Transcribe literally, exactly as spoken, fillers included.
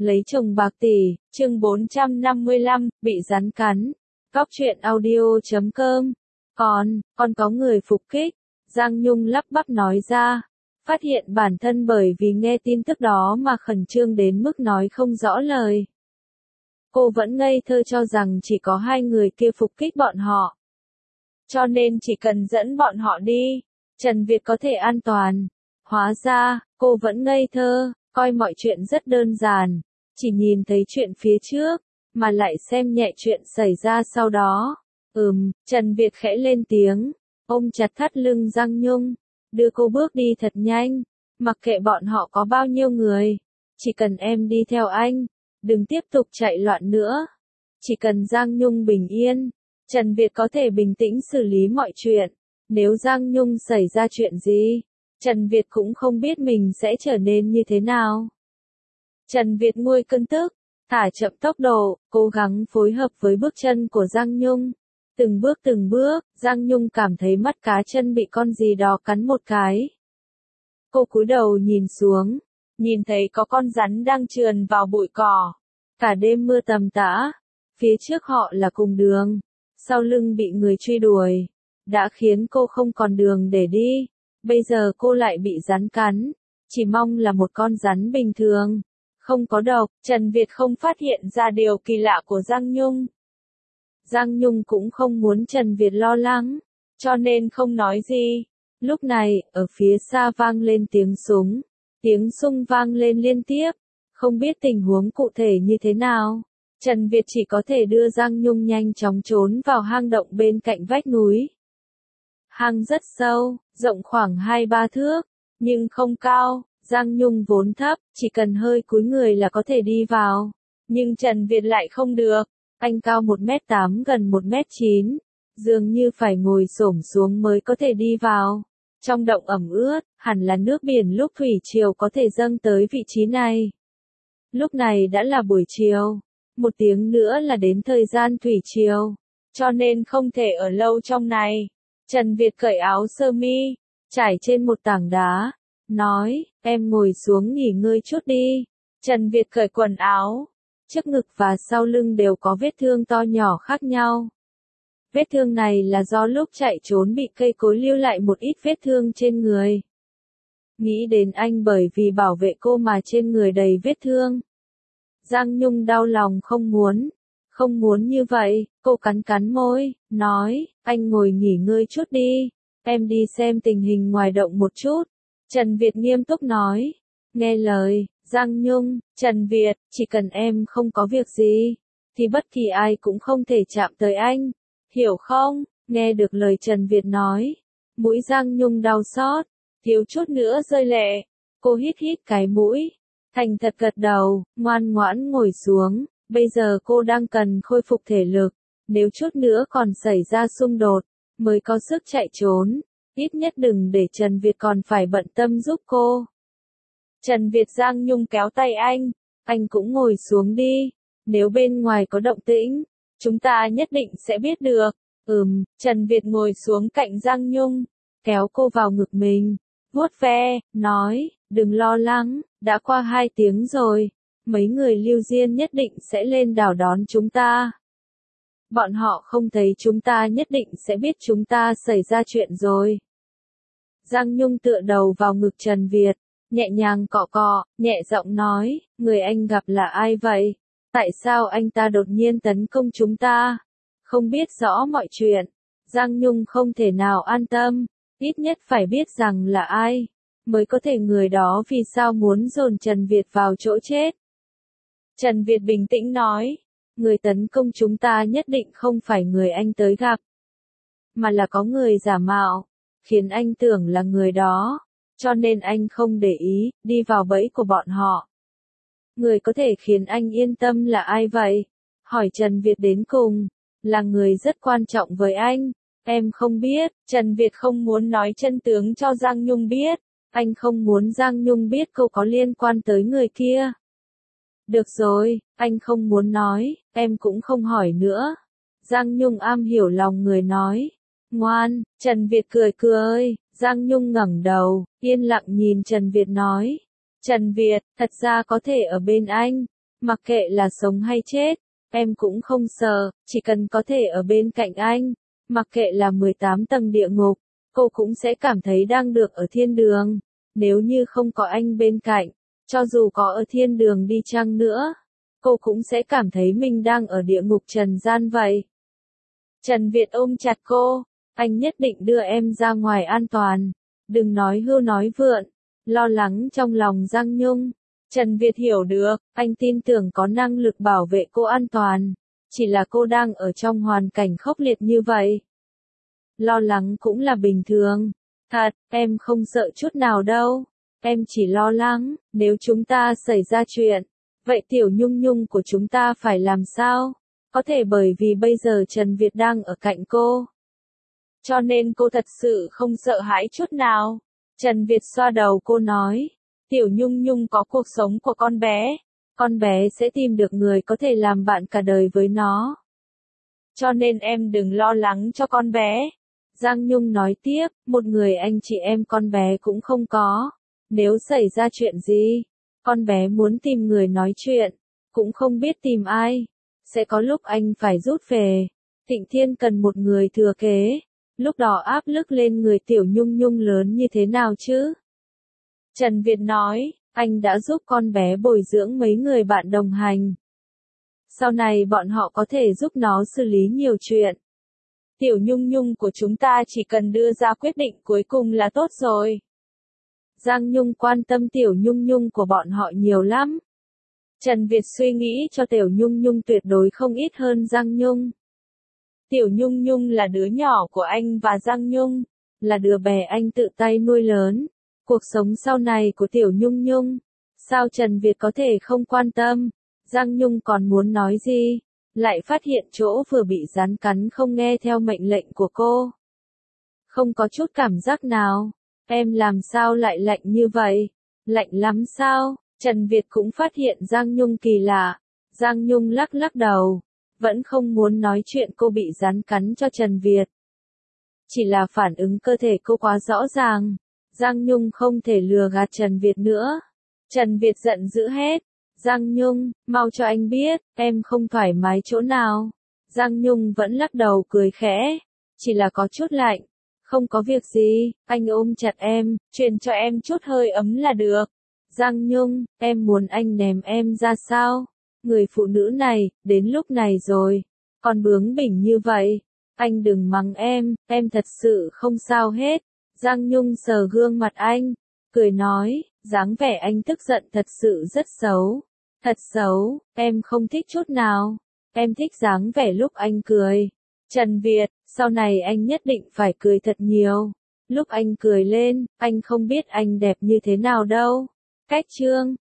Lấy chồng bạc tỷ, chương bốn trăm năm mươi lăm, bị rắn cắn. Góc truyện audio chấm com. Còn, còn có người phục kích. Giang Nhung lắp bắp nói ra. Phát hiện bản thân bởi vì nghe tin tức đó mà khẩn trương đến mức nói không rõ lời. Cô vẫn ngây thơ cho rằng chỉ có hai người kia phục kích bọn họ. Cho nên chỉ cần dẫn bọn họ đi, Trần Việt có thể an toàn. Hóa ra, cô vẫn ngây thơ, coi mọi chuyện rất đơn giản. Chỉ nhìn thấy chuyện phía trước, mà lại xem nhẹ chuyện xảy ra sau đó. Ừm, Trần Việt khẽ lên tiếng, ôm chặt thắt lưng Giang Nhung, đưa cô bước đi thật nhanh, mặc kệ bọn họ có bao nhiêu người. Chỉ cần em đi theo anh, đừng tiếp tục chạy loạn nữa. Chỉ cần Giang Nhung bình yên, Trần Việt có thể bình tĩnh xử lý mọi chuyện. Nếu Giang Nhung xảy ra chuyện gì, Trần Việt cũng không biết mình sẽ trở nên như thế nào. Trần Việt nguôi cơn tức, thả chậm tốc độ, cố gắng phối hợp với bước chân của Giang Nhung. Từng bước từng bước, Giang Nhung cảm thấy mắt cá chân bị con gì đó cắn một cái. Cô cúi đầu nhìn xuống, nhìn thấy có con rắn đang trườn vào bụi cỏ. Cả đêm mưa tầm tã, phía trước họ là cùng đường, sau lưng bị người truy đuổi, đã khiến cô không còn đường để đi. Bây giờ cô lại bị rắn cắn, chỉ mong là một con rắn bình thường, không có độc. Trần Việt không phát hiện ra điều kỳ lạ của Giang Nhung. Giang Nhung cũng không muốn Trần Việt lo lắng, cho nên không nói gì. Lúc này, ở phía xa vang lên tiếng súng, tiếng súng vang lên liên tiếp, không biết tình huống cụ thể như thế nào. Trần Việt chỉ có thể đưa Giang Nhung nhanh chóng trốn vào hang động bên cạnh vách núi. Hang rất sâu, rộng khoảng hai ba thước, nhưng không cao. Giang Nhung vốn thấp, chỉ cần hơi cúi người là có thể đi vào. Nhưng Trần Việt lại không được, anh cao một mét tám gần một mét chín, dường như phải ngồi xổm xuống mới có thể đi vào. Trong động ẩm ướt, hẳn là nước biển lúc thủy triều có thể dâng tới vị trí này. Lúc này đã là buổi chiều, một tiếng nữa là đến thời gian thủy triều, cho nên không thể ở lâu trong này. Trần Việt cởi áo sơ mi, trải trên một tảng đá, nói, em ngồi xuống nghỉ ngơi chút đi. Trần Việt cởi quần áo, trước ngực và sau lưng đều có vết thương to nhỏ khác nhau. Vết thương này là do lúc chạy trốn bị cây cối lưu lại một ít vết thương trên người. Nghĩ đến anh bởi vì bảo vệ cô mà trên người đầy vết thương. Giang Nhung đau lòng không muốn, không muốn như vậy, cô cắn cắn môi, nói, anh ngồi nghỉ ngơi chút đi, em đi xem tình hình ngoài động một chút. Trần Việt nghiêm túc nói, nghe lời, Giang Nhung, Trần Việt, chỉ cần em không có việc gì, thì bất kỳ ai cũng không thể chạm tới anh, hiểu không? Nghe được lời Trần Việt nói, mũi Giang Nhung đau xót, thiếu chút nữa rơi lệ, cô hít hít cái mũi, thành thật gật đầu, ngoan ngoãn ngồi xuống, bây giờ cô đang cần khôi phục thể lực, nếu chút nữa còn xảy ra xung đột, mới có sức chạy trốn. Ít nhất đừng để Trần Việt còn phải bận tâm giúp cô. Trần Việt Giang Nhung kéo tay anh, anh cũng ngồi xuống đi, nếu bên ngoài có động tĩnh, chúng ta nhất định sẽ biết được. Ừm, Trần Việt ngồi xuống cạnh Giang Nhung, kéo cô vào ngực mình, vuốt ve, nói, đừng lo lắng, đã qua hai tiếng rồi, mấy người Lưu Diên nhất định sẽ lên đảo đón chúng ta. Bọn họ không thấy chúng ta nhất định sẽ biết chúng ta xảy ra chuyện rồi. Giang Nhung tựa đầu vào ngực Trần Việt, nhẹ nhàng cọ cọ, nhẹ giọng nói, người anh gặp là ai vậy? Tại sao anh ta đột nhiên tấn công chúng ta? Không biết rõ mọi chuyện. Giang Nhung không thể nào an tâm, ít nhất phải biết rằng là ai, mới có thể người đó vì sao muốn dồn Trần Việt vào chỗ chết. Trần Việt bình tĩnh nói, người tấn công chúng ta nhất định không phải người anh tới gặp, mà là có người giả mạo, khiến anh tưởng là người đó, cho nên anh không để ý, đi vào bẫy của bọn họ. Người có thể khiến anh yên tâm là ai vậy? Hỏi Trần Việt đến cùng, là người rất quan trọng với anh. Em không biết, Trần Việt không muốn nói chân tướng cho Giang Nhung biết, anh không muốn Giang Nhung biết cô có liên quan tới người kia. Được rồi, anh không muốn nói, em cũng không hỏi nữa. Giang Nhung am hiểu lòng người nói. Ngoan, Trần Việt cười cười, Giang Nhung ngẩng đầu, yên lặng nhìn Trần Việt nói. Trần Việt, thật ra có thể ở bên anh, Mặc kệ là sống hay chết, em cũng không sợ, chỉ cần có thể ở bên cạnh anh. Mặc kệ là mười tám tầng địa ngục, cô cũng sẽ cảm thấy đang được ở thiên đường. Nếu như không có anh bên cạnh, cho dù có ở thiên đường đi chăng nữa, cô cũng sẽ cảm thấy mình đang ở địa ngục trần gian vậy. Trần Việt ôm chặt cô, anh nhất định đưa em ra ngoài an toàn. Đừng nói hưu nói vượn, lo lắng trong lòng Giang Nhung. Trần Việt hiểu được, anh tin tưởng có năng lực bảo vệ cô an toàn. Chỉ là cô đang ở trong hoàn cảnh khốc liệt như vậy. Lo lắng cũng là bình thường. Thật, em không sợ chút nào đâu. Em chỉ lo lắng, nếu chúng ta xảy ra chuyện, vậy Tiểu Nhung Nhung của chúng ta phải làm sao? Có thể bởi vì bây giờ Trần Việt đang ở cạnh cô. Cho nên cô thật sự không sợ hãi chút nào. Trần Việt xoa đầu cô nói, Tiểu Nhung Nhung có cuộc sống của con bé. Con bé sẽ tìm được người có thể làm bạn cả đời với nó. Cho nên em đừng lo lắng cho con bé. Giang Nhung nói tiếp, một người anh chị em con bé cũng không có. Nếu xảy ra chuyện gì, con bé muốn tìm người nói chuyện, cũng không biết tìm ai. Sẽ có lúc anh phải rút về. Thịnh Thiên cần một người thừa kế. Lúc đó áp lực lên người Tiểu Nhung Nhung lớn như thế nào chứ? Trần Việt nói, anh đã giúp con bé bồi dưỡng mấy người bạn đồng hành. Sau này bọn họ có thể giúp nó xử lý nhiều chuyện. Tiểu Nhung Nhung của chúng ta chỉ cần đưa ra quyết định cuối cùng là tốt rồi. Giang Nhung quan tâm Tiểu Nhung Nhung của bọn họ nhiều lắm. Trần Việt suy nghĩ cho Tiểu Nhung Nhung tuyệt đối không ít hơn Giang Nhung. Tiểu Nhung Nhung là đứa nhỏ của anh và Giang Nhung, là đứa bé anh tự tay nuôi lớn. Cuộc sống sau này của Tiểu Nhung Nhung, sao Trần Việt có thể không quan tâm? Giang Nhung còn muốn nói gì, lại phát hiện chỗ vừa bị rắn cắn không nghe theo mệnh lệnh của cô. Không có chút cảm giác nào, em làm sao lại lạnh như vậy? Lạnh lắm sao? Trần Việt cũng phát hiện Giang Nhung kỳ lạ. Giang Nhung lắc lắc đầu, vẫn không muốn nói chuyện cô bị rắn cắn cho Trần Việt. Chỉ là phản ứng cơ thể cô quá rõ ràng. Giang Nhung không thể lừa gạt Trần Việt nữa. Trần Việt giận dữ hết. Giang Nhung, mau cho anh biết, em không thoải mái chỗ nào. Giang Nhung vẫn lắc đầu cười khẽ. Chỉ là có chút lạnh. Không có việc gì, anh ôm chặt em, truyền cho em chút hơi ấm là được. Giang Nhung, em muốn anh ném em ra sao? Người phụ nữ này, đến lúc này rồi, còn bướng bỉnh như vậy. Anh đừng mắng em, em thật sự không sao hết. Giang Nhung sờ gương mặt anh, cười nói, dáng vẻ anh tức giận thật sự rất xấu. Thật xấu, em không thích chút nào. Em thích dáng vẻ lúc anh cười. Trần Việt, sau này anh nhất định phải cười thật nhiều. Lúc anh cười lên, anh không biết anh đẹp như thế nào đâu. Cách chương